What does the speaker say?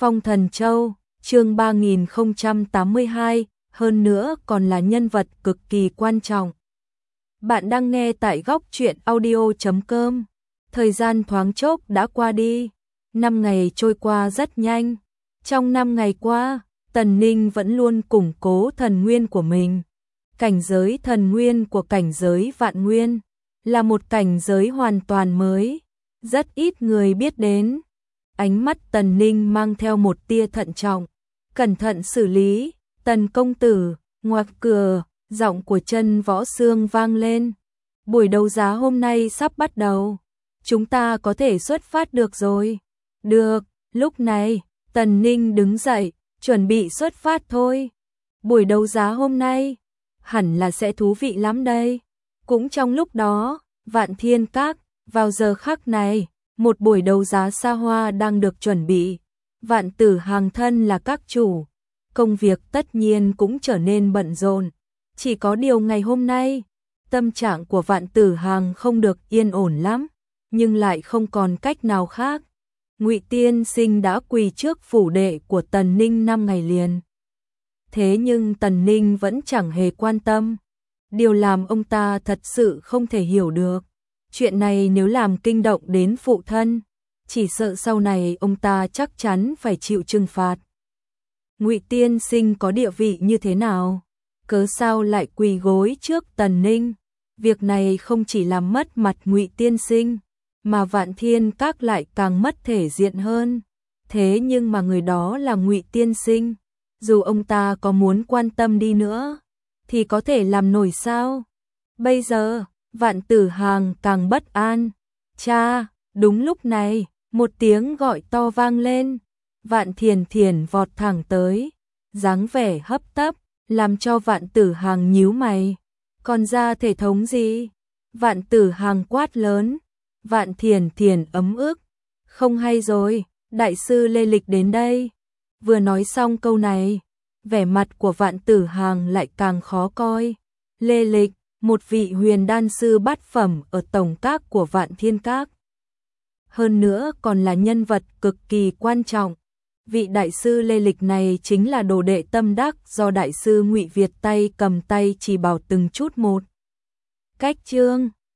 Phong Thần Châu, chương 3082, hơn nữa còn là nhân vật cực kỳ quan trọng. Bạn đang nghe tại góc truyện audio.com. Thời gian thoáng chốc đã qua đi, 5 ngày trôi qua rất nhanh. Trong 5 ngày qua, Tần Ninh vẫn luôn củng cố thần nguyên của mình. Cảnh giới thần nguyên của cảnh giới vạn nguyên là một cảnh giới hoàn toàn mới, rất ít người biết đến. Ánh mắt Tần Ninh mang theo một tia thận trọng, cẩn thận xử lý. Tần công tử, ngoặc cửa, giọng của Chân Võ Xương vang lên. Buổi đấu giá hôm nay sắp bắt đầu, chúng ta có thể xuất phát được rồi. Được, lúc này, Tần Ninh đứng dậy, chuẩn bị xuất phát thôi. Buổi đấu giá hôm nay, hẳn là sẽ thú vị lắm đây. Cũng trong lúc đó, Vạn Thiên Các, vào giờ khắc này, một buổi đấu giá xa hoa đang được chuẩn bị. Vạn Tử Hàng thân là các chủ, công việc tất nhiên cũng trở nên bận rộn. Chỉ có điều ngày hôm nay, tâm trạng của Vạn Tử Hàng không được yên ổn lắm, nhưng lại không còn cách nào khác. Ngụy Tiên Sinh đã quỳ trước phủ đệ của Tần Ninh 5 ngày liền. Thế nhưng Tần Ninh vẫn chẳng hề quan tâm. Điều làm ông ta thật sự không thể hiểu được. Chuyện này nếu làm kinh động đến phụ thân, chỉ sợ sau này ông ta chắc chắn phải chịu trừng phạt. Ngụy Tiên Sinh có địa vị như thế nào? Cớ sao lại quỳ gối trước Tần Ninh? Việc này không chỉ làm mất mặt Ngụy Tiên Sinh, mà Vạn Thiên Các lại càng mất thể diện hơn. Thế nhưng mà người đó là Ngụy Tiên Sinh, dù ông ta có muốn quan tâm đi nữa, thì có thể làm nổi sao? Bây giờ, Vạn Tử Hàng càng bất an. Cha, đúng lúc này, một tiếng gọi to vang lên. Vạn Thiền Thiền vọt thẳng tới, dáng vẻ hấp tấp, làm cho Vạn Tử Hàng nhíu mày. Còn ra thể thống gì? Vạn Tử Hàng quát lớn. Vạn Thiền Thiền ấm ức. Không hay rồi, đại sư Lê Lịch đến đây. Vừa nói xong câu này, vẻ mặt của Vạn Tử Hàng lại càng khó coi. Lê Lịch, một vị huyền đan sư bát phẩm ở tổng các của Vạn Thiên Các. Hơn nữa còn là nhân vật cực kỳ quan trọng. Vị đại sư Lê Lịch này chính là đồ đệ tâm đắc do đại sư Ngụy Việt tay cầm tay chỉ bảo từng chút một. Cách chương